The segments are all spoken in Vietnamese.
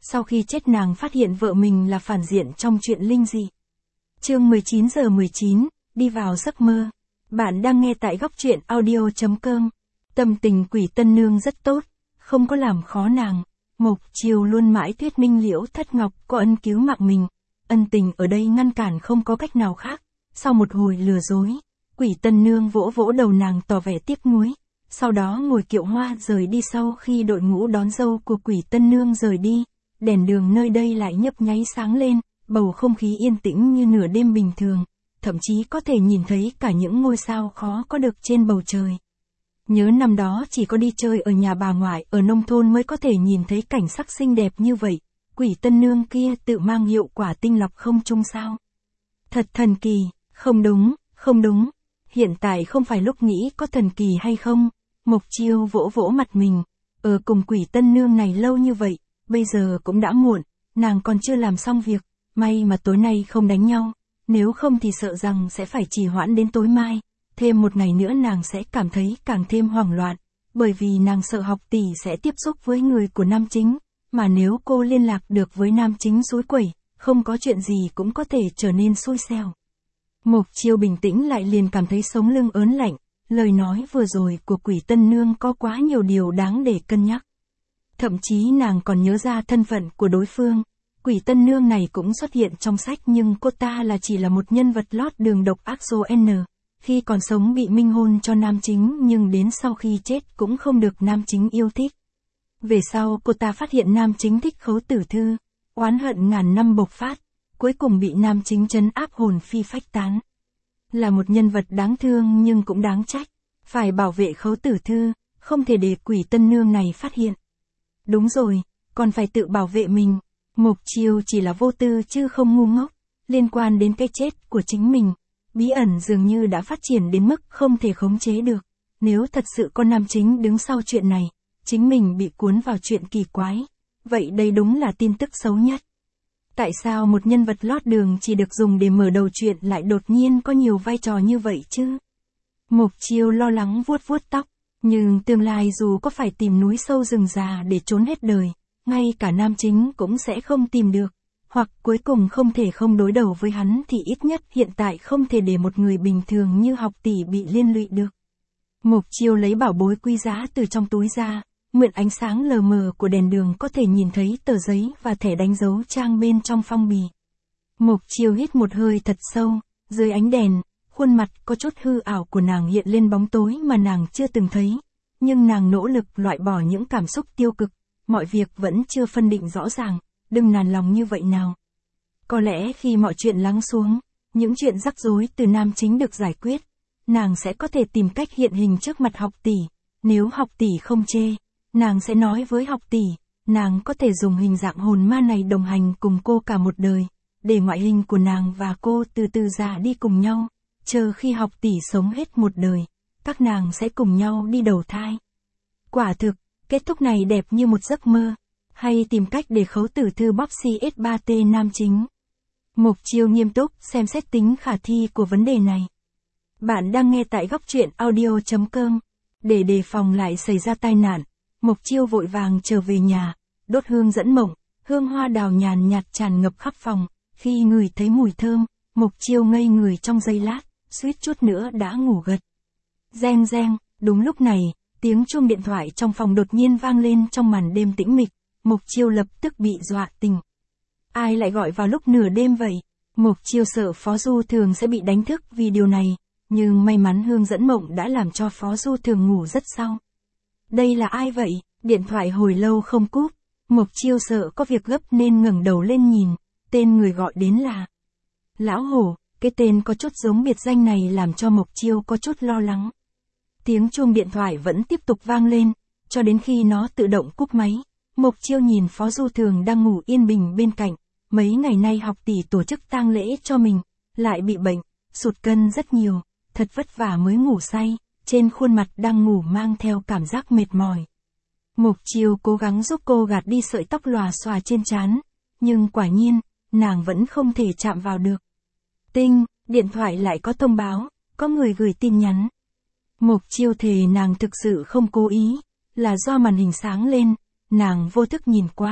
sau khi chết nàng phát hiện vợ mình là phản diện trong chuyện linh dị. Chương 19:19, đi vào giấc mơ. Bạn đang nghe tại góc truyện audio.com. Tâm tình Quỷ Tân Nương rất tốt, không có làm khó nàng. Mộc Chiêu luôn mãi thuyết minh Liễu Thất Ngọc có ân cứu mạng mình. Ân tình ở đây ngăn cản không có cách nào khác. Sau một hồi lừa dối, Quỷ Tân Nương vỗ vỗ đầu nàng tỏ vẻ tiếc nuối. Sau đó ngồi kiệu hoa rời đi. Sau khi đội ngũ đón dâu của Quỷ Tân Nương rời đi, đèn đường nơi đây lại nhấp nháy sáng lên, bầu không khí yên tĩnh như nửa đêm bình thường, thậm chí có thể nhìn thấy cả những ngôi sao khó có được trên bầu trời. Nhớ năm đó chỉ có đi chơi ở nhà bà ngoại ở nông thôn mới có thể nhìn thấy cảnh sắc xinh đẹp như vậy, Quỷ Tân Nương kia tự mang hiệu quả tinh lọc không chung sao. Thật thần kỳ, không đúng, hiện tại không phải lúc nghĩ có thần kỳ hay không. Mộc Chiêu vỗ vỗ mặt mình, ở cùng Quỷ Tân Nương này lâu như vậy, bây giờ cũng đã muộn, nàng còn chưa làm xong việc, may mà tối nay không đánh nhau, nếu không thì sợ rằng sẽ phải trì hoãn đến tối mai, thêm một ngày nữa nàng sẽ cảm thấy càng thêm hoảng loạn, bởi vì nàng sợ học tỷ sẽ tiếp xúc với người của nam chính, mà nếu cô liên lạc được với nam chính xúi quẩy, không có chuyện gì cũng có thể trở nên xui xẻo. Mộc Chiêu bình tĩnh lại liền cảm thấy sống lưng ớn lạnh, lời nói vừa rồi của Quỷ Tân Nương có quá nhiều điều đáng để cân nhắc. Thậm chí nàng còn nhớ ra thân phận của đối phương, Quỷ Tân Nương này cũng xuất hiện trong sách nhưng cô ta chỉ là một nhân vật lót đường độc ác số N, khi còn sống bị minh hôn cho nam chính nhưng đến sau khi chết cũng không được nam chính yêu thích. Về sau cô ta phát hiện nam chính thích Khấu Tử Thư, oán hận ngàn năm bộc phát, cuối cùng bị nam chính trấn áp hồn phi phách tán. Là một nhân vật đáng thương nhưng cũng đáng trách, phải bảo vệ Khấu Tử Thư, không thể để Quỷ Tân Nương này phát hiện. Đúng rồi, còn phải tự bảo vệ mình. Mộc Chiêu chỉ là vô tư chứ không ngu ngốc, liên quan đến cái chết của chính mình, bí ẩn dường như đã phát triển đến mức không thể khống chế được. Nếu thật sự có nam chính đứng sau chuyện này, chính mình bị cuốn vào chuyện kỳ quái, vậy đây đúng là tin tức xấu nhất. Tại sao một nhân vật lót đường chỉ được dùng để mở đầu chuyện lại đột nhiên có nhiều vai trò như vậy chứ? Mộc Chiêu lo lắng vuốt tóc, nhưng tương lai dù có phải tìm núi sâu rừng già để trốn hết đời, ngay cả nam chính cũng sẽ không tìm được, hoặc cuối cùng không thể không đối đầu với hắn thì ít nhất hiện tại không thể để một người bình thường như học tỷ bị liên lụy được. Mộc Chiêu lấy bảo bối quý giá từ trong túi ra, mượn ánh sáng lờ mờ của đèn đường có thể nhìn thấy tờ giấy và thẻ đánh dấu trang bên trong phong bì. Mộc Chiêu hít một hơi thật sâu, dưới ánh đèn, khuôn mặt có chút hư ảo của nàng hiện lên bóng tối mà nàng chưa từng thấy, nhưng nàng nỗ lực loại bỏ những cảm xúc tiêu cực. Mọi việc vẫn chưa phân định rõ ràng, đừng nản lòng như vậy nào. Có lẽ khi mọi chuyện lắng xuống, những chuyện rắc rối từ nam chính được giải quyết, nàng sẽ có thể tìm cách hiện hình trước mặt học tỷ. Nếu học tỷ không chê, nàng sẽ nói với học tỷ, nàng có thể dùng hình dạng hồn ma này đồng hành cùng cô cả một đời, để ngoại hình của nàng và cô từ từ già đi cùng nhau, chờ khi học tỷ sống hết một đời, các nàng sẽ cùng nhau đi đầu thai. Quả thực, kết thúc này đẹp như một giấc mơ, hay tìm cách để Khấu Tử Thư bóp CS3T nam chính. Mộc Chiêu nghiêm túc xem xét tính khả thi của vấn đề này. Bạn đang nghe tại góc truyện audio.com. Để đề phòng lại xảy ra tai nạn, Mộc Chiêu vội vàng trở về nhà, đốt hương dẫn mộng, hương hoa đào nhàn nhạt tràn ngập khắp phòng. Khi ngửi thấy mùi thơm, Mộc Chiêu ngây người trong giây lát, suýt chút nữa đã ngủ gật. Reng reng, đúng lúc này, tiếng chuông điện thoại trong phòng đột nhiên vang lên trong màn đêm tĩnh mịch, Mộc Chiêu lập tức bị dọa tỉnh. Ai lại gọi vào lúc nửa đêm vậy? Mộc Chiêu sợ Phó Du Thường sẽ bị đánh thức vì điều này, nhưng may mắn hương dẫn mộng đã làm cho Phó Du Thường ngủ rất sau. Đây là ai vậy? Điện thoại hồi lâu không cúp, Mộc Chiêu sợ có việc gấp nên ngẩng đầu lên nhìn, tên người gọi đến là Lão Hổ. Cái tên có chút giống biệt danh này làm cho Mộc Chiêu có chút lo lắng. Tiếng chuông điện thoại vẫn tiếp tục vang lên, cho đến khi nó tự động cúp máy. Mộc Chiêu nhìn Phó Du Thường đang ngủ yên bình bên cạnh, mấy ngày nay học tỷ tổ chức tang lễ cho mình, lại bị bệnh, sụt cân rất nhiều, thật vất vả mới ngủ say, trên khuôn mặt đang ngủ mang theo cảm giác mệt mỏi. Mộc Chiêu cố gắng giúp cô gạt đi sợi tóc lòa xòa trên trán, nhưng quả nhiên, nàng vẫn không thể chạm vào được. Tinh, điện thoại lại có thông báo, có người gửi tin nhắn. Mộc Chiêu thề nàng thực sự không cố ý, là do màn hình sáng lên, nàng vô thức nhìn qua,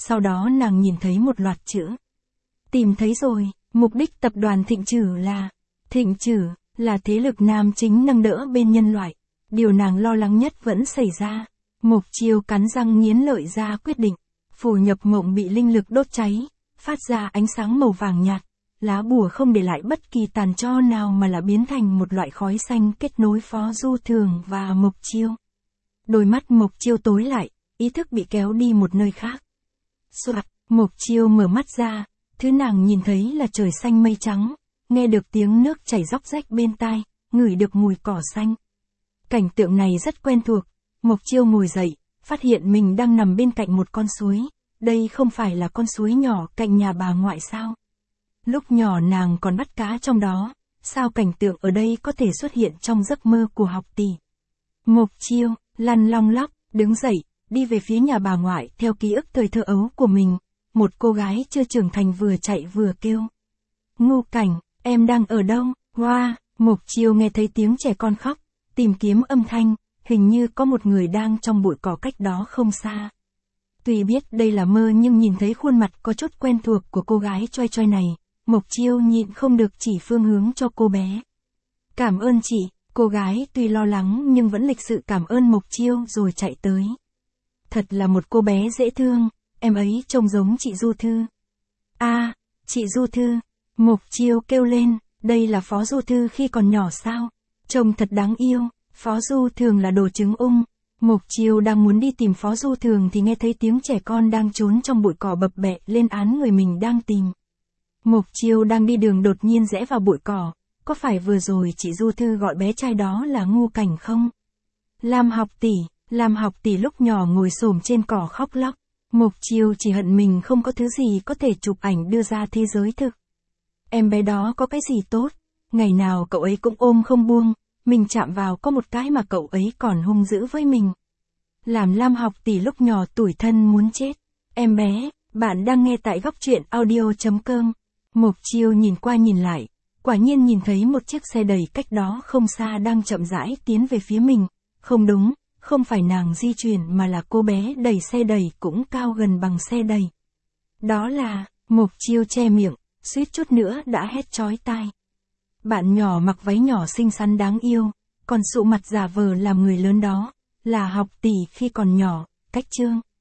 sau đó nàng nhìn thấy một loạt chữ. Tìm thấy rồi, mục đích tập đoàn Thịnh Trử là... Thịnh Trử là thế lực nam chính nâng đỡ bên nhân loại. Điều nàng lo lắng nhất vẫn xảy ra. Mộc Chiêu cắn răng nghiến lợi ra quyết định. Phù nhập mộng bị linh lực đốt cháy, phát ra ánh sáng màu vàng nhạt. Lá bùa không để lại bất kỳ tàn tro nào mà là biến thành một loại khói xanh kết nối Phó Du Thường và Mộc Chiêu. Đôi mắt Mộc Chiêu tối lại, ý thức bị kéo đi một nơi khác. Soạt, Mộc Chiêu mở mắt ra, thứ nàng nhìn thấy là trời xanh mây trắng, nghe được tiếng nước chảy róc rách bên tai, ngửi được mùi cỏ xanh. Cảnh tượng này rất quen thuộc, Mộc Chiêu ngồi dậy, phát hiện mình đang nằm bên cạnh một con suối, đây không phải là con suối nhỏ cạnh nhà bà ngoại sao? Lúc nhỏ nàng còn bắt cá trong đó, sao cảnh tượng ở đây có thể xuất hiện trong giấc mơ của học tỷ? Mộc Chiêu, lăn long lóc, đứng dậy, đi về phía nhà bà ngoại theo ký ức thời thơ ấu của mình. Một cô gái chưa trưởng thành vừa chạy vừa kêu. Ngu Cảnh, em đang ở đâu? Hoa, Mộc Chiêu nghe thấy tiếng trẻ con khóc, tìm kiếm âm thanh, hình như có một người đang trong bụi cỏ cách đó không xa. Tuy biết đây là mơ nhưng nhìn thấy khuôn mặt có chút quen thuộc của cô gái choi choi này, Mộc Chiêu nhịn không được chỉ phương hướng cho cô bé. Cảm ơn chị, cô gái tuy lo lắng nhưng vẫn lịch sự cảm ơn Mộc Chiêu rồi chạy tới. Thật là một cô bé dễ thương, em ấy trông giống chị Du Thư. À, chị Du Thư, Mộc Chiêu kêu lên, đây là Phó Du Thư khi còn nhỏ sao? Trông thật đáng yêu, Phó Du Thường là đồ trứng ung. Mộc Chiêu đang muốn đi tìm Phó Du Thường thì nghe thấy tiếng trẻ con đang trốn trong bụi cỏ bập bẹ lên án người mình đang tìm. Mộc Chiêu đang đi đường đột nhiên rẽ vào bụi cỏ, có phải vừa rồi chị Du Thư gọi bé trai đó là Ngu Cảnh không? Lam học tỷ lúc nhỏ ngồi xổm trên cỏ khóc lóc. Mộc Chiêu chỉ hận mình không có thứ gì có thể chụp ảnh đưa ra thế giới thực. Em bé đó có cái gì tốt, ngày nào cậu ấy cũng ôm không buông, mình chạm vào có một cái mà cậu ấy còn hung dữ với mình. Làm Lam học tỷ lúc nhỏ tủi thân muốn chết. Em bé, bạn đang nghe tại góc truyện audio.com. Mộc Chiêu nhìn qua nhìn lại, quả nhiên nhìn thấy một chiếc xe đẩy cách đó không xa đang chậm rãi tiến về phía mình. Không đúng, không phải nàng di chuyển mà là cô bé đẩy xe đẩy cũng cao gần bằng xe đẩy. Đó là, Mộc Chiêu che miệng, suýt chút nữa đã hét chói tai. Bạn nhỏ mặc váy nhỏ xinh xắn đáng yêu, còn sụ mặt giả vờ làm người lớn đó, là học tỷ khi còn nhỏ, cách chương.